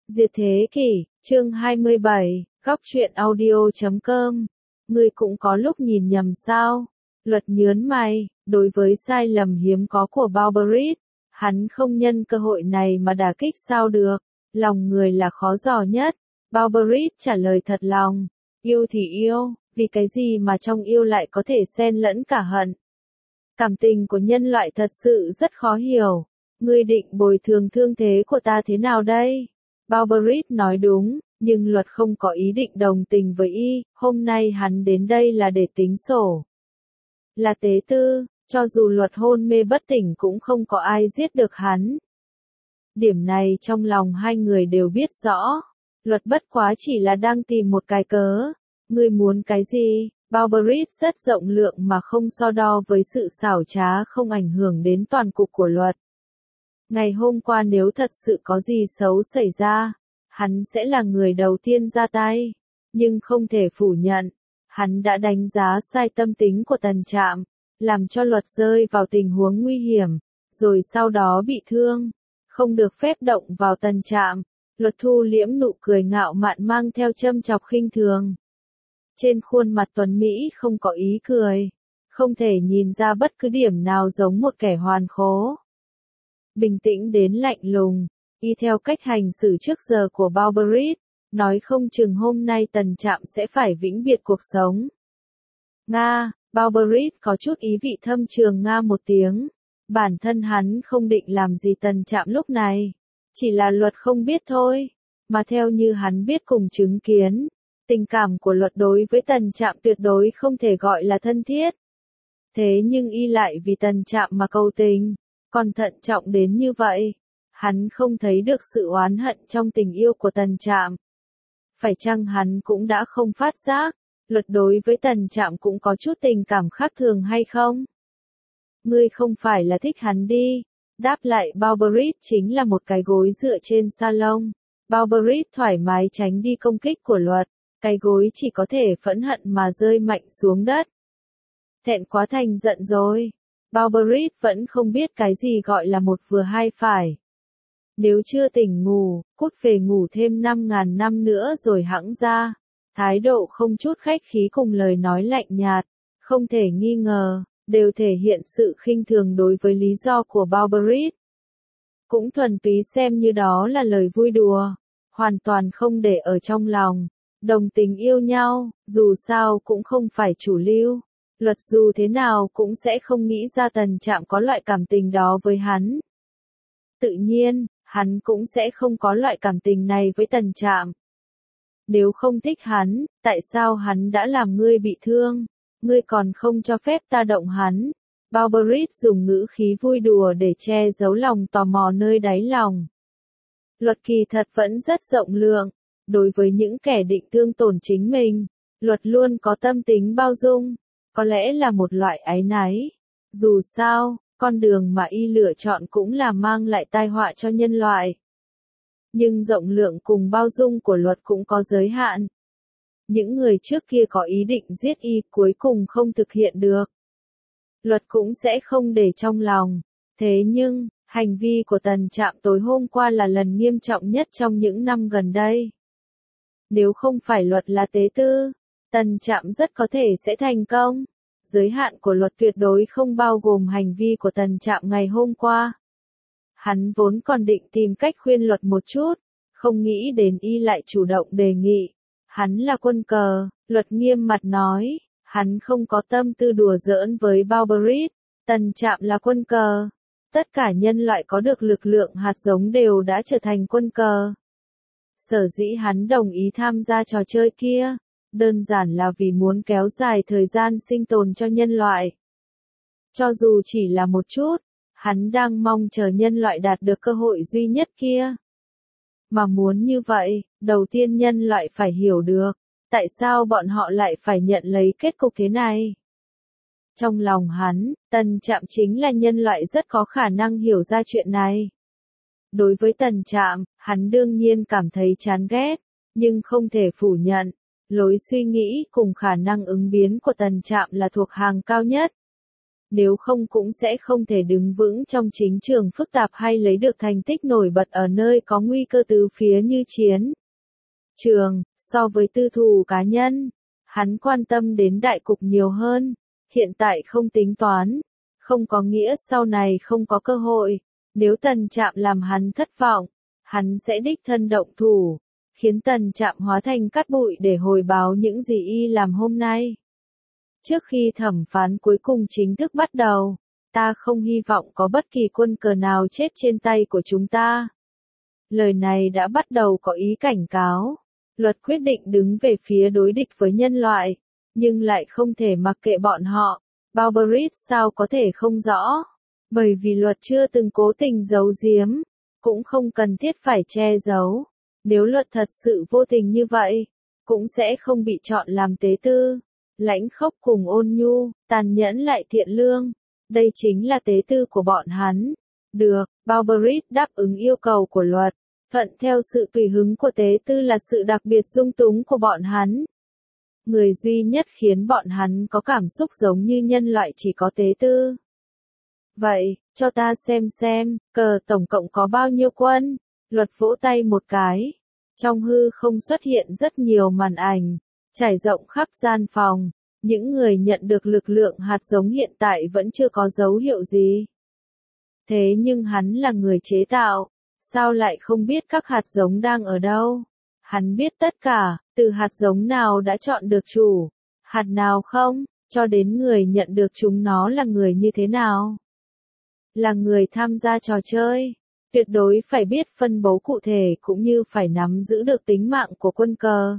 Diệt thế kỷ, chương 27, góc truyện audio.com. Ngươi cũng có lúc nhìn nhầm sao? Luật nhớn mày, đối với sai lầm hiếm có của Barbarit, hắn không nhân cơ hội này mà đả kích sao được. Lòng người là khó dò nhất. Barbarit trả lời thật lòng. Yêu thì yêu, vì cái gì mà trong yêu lại có thể xen lẫn cả hận? Cảm tình của nhân loại thật sự rất khó hiểu. Ngươi định bồi thường thương thế của ta thế nào đây? Barbarit nói đúng, nhưng luật không có ý định đồng tình với y, hôm nay hắn đến đây là để tính sổ. Là tế tư, cho dù luật hôn mê bất tỉnh cũng không có ai giết được hắn. Điểm này trong lòng hai người đều biết rõ. Luật bất quá chỉ là đang tìm một cái cớ. Ngươi muốn cái gì? Barbarit rất rộng lượng mà không so đo với sự xảo trá không ảnh hưởng đến toàn cục của luật. Ngày hôm qua nếu thật sự có gì xấu xảy ra, hắn sẽ là người đầu tiên ra tay. Nhưng không thể phủ nhận, hắn đã đánh giá sai tâm tính của Tần Trạm, làm cho luật rơi vào tình huống nguy hiểm, rồi sau đó bị thương. Không được phép động vào Tần Trạm, luật thu liễm nụ cười ngạo mạn mang theo châm chọc khinh thường. Trên khuôn mặt tuấn Mỹ không có ý cười, không thể nhìn ra bất cứ điểm nào giống một kẻ hoàn khố. Bình tĩnh đến lạnh lùng, y theo cách hành xử trước giờ của Barbarit, nói không chừng hôm nay Tần Trạm sẽ phải vĩnh biệt cuộc sống. Nga, Barbarit có chút ý vị thâm trường nga một tiếng. Bản thân hắn không định làm gì Tần Trạm lúc này, chỉ là luật không biết thôi. Mà theo như hắn biết cùng chứng kiến, tình cảm của luật đối với Tần Trạm tuyệt đối không thể gọi là thân thiết. Thế nhưng y lại vì Tần Trạm mà cầu tình, còn thận trọng đến như vậy. Hắn không thấy được sự oán hận trong tình yêu của Tần Trạm. Phải chăng hắn cũng đã không phát giác, luật đối với Tần Trạm cũng có chút tình cảm khác thường hay không? Ngươi không phải là thích hắn đi. Đáp lại Barbarit chính là một cái gối dựa trên salon. Barbarit thoải mái tránh đi công kích của luật. Cái gối chỉ có thể phẫn hận mà rơi mạnh xuống đất. Thẹn quá thành giận rồi. Barbarit vẫn không biết cái gì gọi là một vừa hai phải. Nếu chưa tỉnh ngủ, cút về ngủ thêm 5.000 năm nữa rồi hẵng ra. Thái độ không chút khách khí cùng lời nói lạnh nhạt, không thể nghi ngờ, đều thể hiện sự khinh thường đối với lý do của Barbarit. Cũng thuần túy xem như đó là lời vui đùa, hoàn toàn không để ở trong lòng. Đồng tình yêu nhau, dù sao cũng không phải chủ lưu. Luật dù thế nào cũng sẽ không nghĩ ra Tần Trạm có loại cảm tình đó với hắn. Tự nhiên, hắn cũng sẽ không có loại cảm tình này với Tần Trạm. Nếu không thích hắn, tại sao hắn đã làm ngươi bị thương? Ngươi còn không cho phép ta động hắn. Barbarit dùng ngữ khí vui đùa để che giấu lòng tò mò nơi đáy lòng. Luật kỳ thật vẫn rất rộng lượng. Đối với những kẻ định thương tổn chính mình, luật luôn có tâm tính bao dung. Có lẽ là một loại áy náy. Dù sao, con đường mà y lựa chọn cũng là mang lại tai họa cho nhân loại. Nhưng rộng lượng cùng bao dung của luật cũng có giới hạn. Những người trước kia có ý định giết y cuối cùng không thực hiện được. Luật cũng sẽ không để trong lòng. Thế nhưng, hành vi của Tần Trạm tối hôm qua là lần nghiêm trọng nhất trong những năm gần đây. Nếu không phải luật là tế tư, Tần Trạm rất có thể sẽ thành công. Giới hạn của luật tuyệt đối không bao gồm hành vi của Tần Trạm ngày hôm qua. Hắn vốn còn định tìm cách khuyên luật một chút, không nghĩ đến y lại chủ động đề nghị. Hắn là quân cờ, luật nghiêm mặt nói, hắn không có tâm tư đùa giỡn với Barbarit. Tần Trạm là quân cờ. Tất cả nhân loại có được lực lượng hạt giống đều đã trở thành quân cờ. Sở dĩ hắn đồng ý tham gia trò chơi kia, đơn giản là vì muốn kéo dài thời gian sinh tồn cho nhân loại. Cho dù chỉ là một chút, hắn đang mong chờ nhân loại đạt được cơ hội duy nhất kia. Mà muốn như vậy, đầu tiên nhân loại phải hiểu được, tại sao bọn họ lại phải nhận lấy kết cục thế này. Trong lòng hắn, Tần Trạm chính là nhân loại rất có khả năng hiểu ra chuyện này. Đối với Tần Trạm, hắn đương nhiên cảm thấy chán ghét, nhưng không thể phủ nhận, lối suy nghĩ cùng khả năng ứng biến của Tần Trạm là thuộc hàng cao nhất. nếu không cũng sẽ không thể đứng vững trong chính trường phức tạp hay lấy được thành tích nổi bật ở nơi có nguy cơ tứ phía như chiến trường. So với tư thù cá nhân, hắn quan tâm đến đại cục nhiều hơn. Hiện tại không tính toán, không có nghĩa sau này không có cơ hội. Nếu Tần Trạm làm hắn thất vọng, hắn sẽ đích thân động thủ, khiến Tần Trạm hóa thành cát bụi để hồi báo những gì y làm hôm nay. Trước khi thẩm phán cuối cùng chính thức bắt đầu, ta không hy vọng có bất kỳ quân cờ nào chết trên tay của chúng ta. Lời này đã bắt đầu có ý cảnh cáo. Luật quyết định đứng về phía đối địch với nhân loại, nhưng lại không thể mặc kệ bọn họ. Barbarit sao có thể không rõ? Bởi vì luật chưa từng cố tình giấu giếm, cũng không cần thiết phải che giấu. Nếu luật thật sự vô tình như vậy, cũng sẽ không bị chọn làm tế tư. Lãnh khốc cùng ôn nhu, tàn nhẫn lại thiện lương. Đây chính là tế tư của bọn hắn. Được, Barbarit đáp ứng yêu cầu của luật. Thuận theo sự tùy hứng của tế tư là sự đặc biệt dung túng của bọn hắn. Người duy nhất khiến bọn hắn có cảm xúc giống như nhân loại chỉ có tế tư. Vậy, cho ta xem, cờ tổng cộng có bao nhiêu quân? Luật vỗ tay một cái. Trong hư không xuất hiện rất nhiều màn ảnh, trải rộng khắp gian phòng. Những người nhận được lực lượng hạt giống hiện tại vẫn chưa có dấu hiệu gì. Thế nhưng hắn là người chế tạo, sao lại không biết các hạt giống đang ở đâu? Hắn biết tất cả, từ hạt giống nào đã chọn được chủ, hạt nào không, cho đến người nhận được chúng nó là người như thế nào. Là người tham gia trò chơi, tuyệt đối phải biết phân bố cụ thể cũng như phải nắm giữ được tính mạng của quân cờ.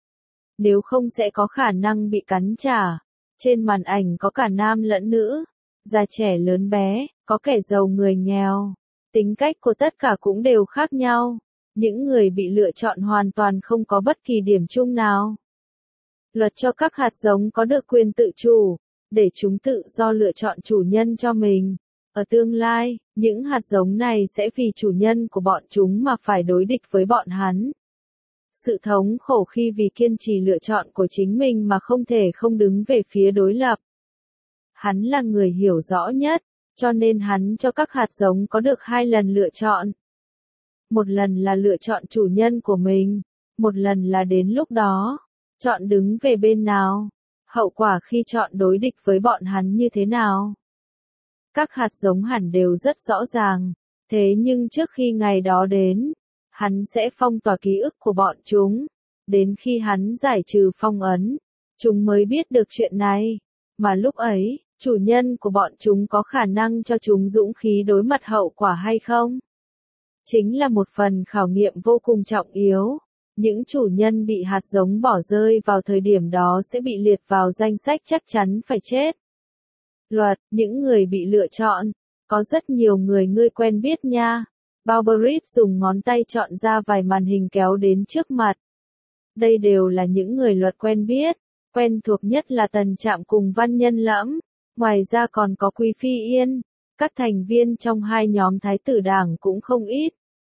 Nếu không sẽ có khả năng bị cắn trả. Trên màn ảnh có cả nam lẫn nữ, già trẻ lớn bé, có kẻ giàu người nghèo. Tính cách của tất cả cũng đều khác nhau. Những người bị lựa chọn hoàn toàn không có bất kỳ điểm chung nào. Luật cho các hạt giống có được quyền tự chủ, để chúng tự do lựa chọn chủ nhân cho mình. Ở tương lai, những hạt giống này sẽ vì chủ nhân của bọn chúng mà phải đối địch với bọn hắn. Sự thống khổ khi vì kiên trì lựa chọn của chính mình mà không thể không đứng về phía đối lập. Hắn là người hiểu rõ nhất, cho nên hắn cho các hạt giống có được 2 lần lựa chọn. Một lần là lựa chọn chủ nhân của mình, một lần là đến lúc đó, chọn đứng về bên nào, hậu quả khi chọn đối địch với bọn hắn như thế nào. Các hạt giống hẳn đều rất rõ ràng, thế nhưng trước khi ngày đó đến, hắn sẽ phong tỏa ký ức của bọn chúng, đến khi hắn giải trừ phong ấn, chúng mới biết được chuyện này, mà lúc ấy, chủ nhân của bọn chúng có khả năng cho chúng dũng khí đối mặt hậu quả hay không? Chính là một phần khảo nghiệm vô cùng trọng yếu. Những chủ nhân bị hạt giống bỏ rơi vào thời điểm đó sẽ bị liệt vào danh sách chắc chắn phải chết. Luật, những người bị lựa chọn, có rất nhiều người ngươi quen biết nha. Barbarit dùng ngón tay chọn ra vài màn hình kéo đến trước mặt. Đây đều là những người luật quen biết, quen thuộc nhất là Tần Trạm cùng Văn Nhân Lẫm, ngoài ra còn có Quý Phi Yên, các thành viên trong 2 nhóm thái tử đảng cũng không ít.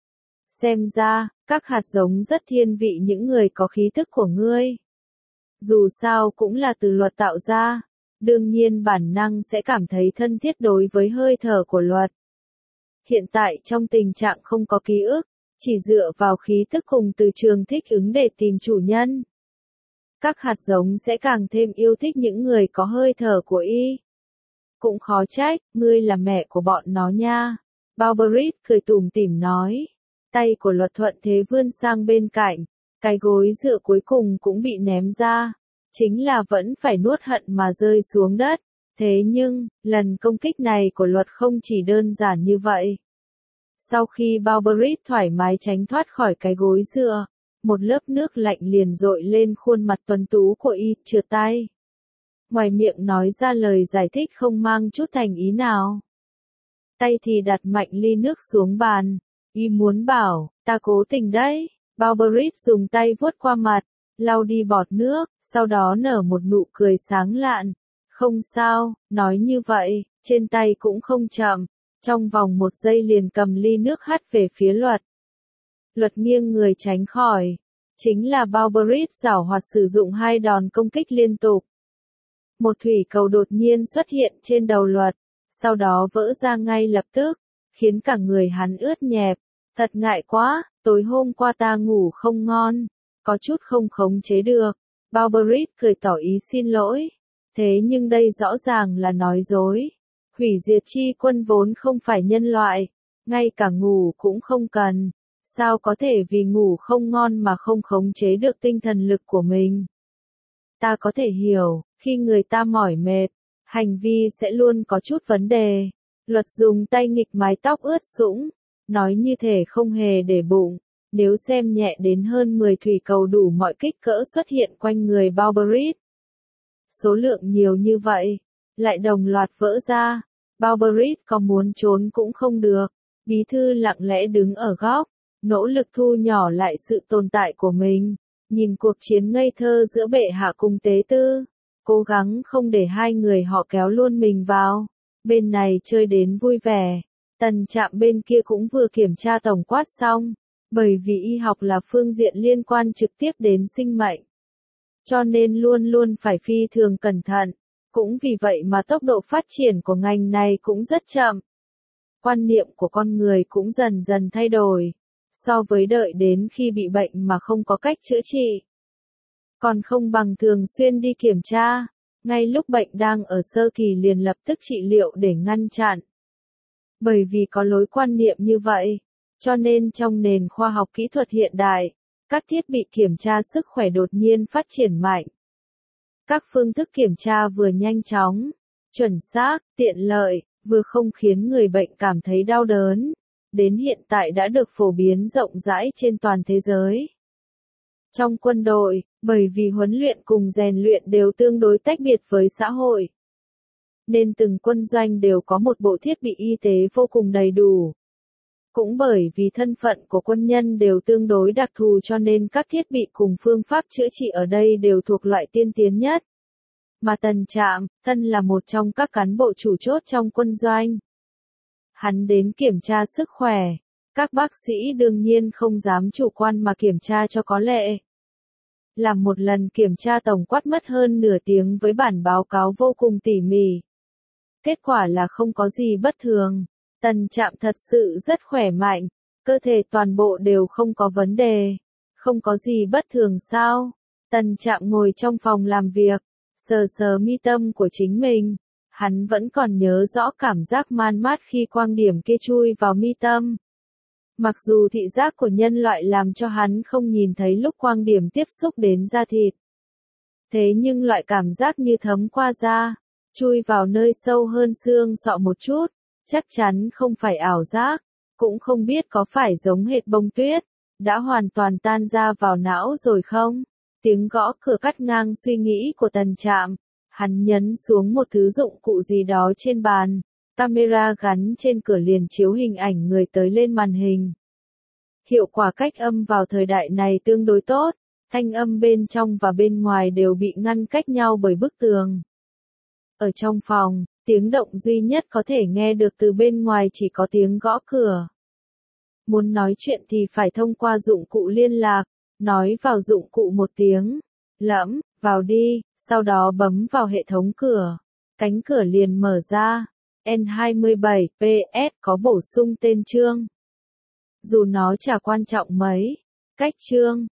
Xem ra, các hạt giống rất thiên vị những người có khí thức của ngươi. Dù sao cũng là từ luật tạo ra, đương nhiên bản năng sẽ cảm thấy thân thiết đối với hơi thở của luật. Hiện tại trong tình trạng không có ký ức, chỉ dựa vào khí thức cùng từ trường thích ứng để tìm chủ nhân. Các hạt giống sẽ càng thêm yêu thích những người có hơi thở của y. Cũng khó trách, ngươi là mẹ của bọn nó nha. Barbarit cười tủm tỉm nói. Tay của luật thuận thế vươn sang bên cạnh, cái gối dựa cuối cùng cũng bị ném ra. Chính là vẫn phải nuốt hận mà rơi xuống đất. Thế nhưng, lần công kích này của luật không chỉ đơn giản như vậy. Sau khi Barbarit thoải mái tránh thoát khỏi cái gối dựa, một lớp nước lạnh liền dội lên khuôn mặt tuấn tú của y, trượt tay. Ngoài miệng nói ra lời giải thích không mang chút thành ý nào. Tay thì đặt mạnh ly nước xuống bàn. Y muốn bảo, ta cố tình đấy. Barbarit dùng tay vuốt qua mặt, lau đi bọt nước, sau đó nở một nụ cười sáng lạn. Không sao, nói như vậy, trên tay cũng không chậm. Trong vòng 1 giây liền cầm ly nước hắt về phía luật. Luật nghiêng người tránh khỏi. Chính là Barbarit giảo hoạt sử dụng 2 đòn công kích liên tục. Một thủy cầu đột nhiên xuất hiện trên đầu Luật, sau đó vỡ ra ngay lập tức, khiến cả người hắn ướt nhẹp. Thật ngại quá, tối hôm qua ta ngủ không ngon, có chút không khống chế được. Barbarit cười tỏ ý xin lỗi. Thế nhưng đây rõ ràng là nói dối. Hủy diệt chi quân vốn không phải nhân loại, ngay cả ngủ cũng không cần. Sao có thể vì ngủ không ngon mà không khống chế được tinh thần lực của mình? Ta có thể hiểu, khi người ta mỏi mệt, hành vi sẽ luôn có chút vấn đề. Luật dùng tay nghịch mái tóc ướt sũng, nói như thể không hề để bụng. Nếu xem nhẹ đến hơn 10 thủy cầu đủ mọi kích cỡ xuất hiện quanh người Barbarit. Số lượng nhiều như vậy, lại đồng loạt vỡ ra. Barbarit có muốn trốn cũng không được. Bí thư lặng lẽ đứng ở góc, nỗ lực thu nhỏ lại sự tồn tại của mình. Nhìn cuộc chiến ngây thơ giữa bệ hạ cùng tế tư, cố gắng không để hai người họ kéo luôn mình vào. Bên này chơi đến vui vẻ, Tần Trạm bên kia cũng vừa kiểm tra tổng quát xong, bởi vì y học là phương diện liên quan trực tiếp đến sinh mệnh. Cho nên luôn luôn phải phi thường cẩn thận, cũng vì vậy mà tốc độ phát triển của ngành này cũng rất chậm. Quan niệm của con người cũng dần dần thay đổi, so với đợi đến khi bị bệnh mà không có cách chữa trị. Còn không bằng thường xuyên đi kiểm tra, ngay lúc bệnh đang ở sơ kỳ liền lập tức trị liệu để ngăn chặn. Bởi vì có lối quan niệm như vậy, cho nên trong nền khoa học kỹ thuật hiện đại, các thiết bị kiểm tra sức khỏe đột nhiên phát triển mạnh. Các phương thức kiểm tra vừa nhanh chóng, chuẩn xác, tiện lợi, vừa không khiến người bệnh cảm thấy đau đớn, đến hiện tại đã được phổ biến rộng rãi trên toàn thế giới. Trong quân đội, bởi vì huấn luyện cùng rèn luyện đều tương đối tách biệt với xã hội, nên từng quân doanh đều có một bộ thiết bị y tế vô cùng đầy đủ. Cũng bởi vì thân phận của quân nhân đều tương đối đặc thù cho nên các thiết bị cùng phương pháp chữa trị ở đây đều thuộc loại tiên tiến nhất. Mà Tần Trạm, thân là một trong các cán bộ chủ chốt trong quân doanh. Hắn đến kiểm tra sức khỏe, các bác sĩ đương nhiên không dám chủ quan mà kiểm tra cho có lệ. Làm một lần kiểm tra tổng quát mất hơn nửa tiếng với bản báo cáo vô cùng tỉ mỉ. Kết quả là không có gì bất thường. Tần Trạm thật sự rất khỏe mạnh, cơ thể toàn bộ đều không có vấn đề. Không có gì bất thường sao? Tần Trạm ngồi trong phòng làm việc, sờ sờ mi tâm của chính mình. Hắn vẫn còn nhớ rõ cảm giác man mát khi quang điểm kia chui vào mi tâm. Mặc dù thị giác của nhân loại làm cho hắn không nhìn thấy lúc quang điểm tiếp xúc đến da thịt. Thế nhưng loại cảm giác như thấm qua da, chui vào nơi sâu hơn xương sọ một chút, chắc chắn không phải ảo giác, cũng không biết có phải giống hệt bông tuyết, đã hoàn toàn tan ra vào não rồi không? Tiếng gõ cửa cắt ngang suy nghĩ của Tần Trạm. Hắn nhấn xuống một thứ dụng cụ gì đó trên bàn, camera gắn trên cửa liền chiếu hình ảnh người tới lên màn hình. Hiệu quả cách âm vào thời đại này tương đối tốt, thanh âm bên trong và bên ngoài đều bị ngăn cách nhau bởi bức tường. Ở trong phòng, tiếng động duy nhất có thể nghe được từ bên ngoài chỉ có tiếng gõ cửa. Muốn nói chuyện thì phải thông qua dụng cụ liên lạc, nói vào dụng cụ một tiếng, lẫm, vào đi, sau đó bấm vào hệ thống cửa. Cánh cửa liền mở ra. N27PS có bổ sung tên chương. Dù nó chả quan trọng mấy. Cách chương.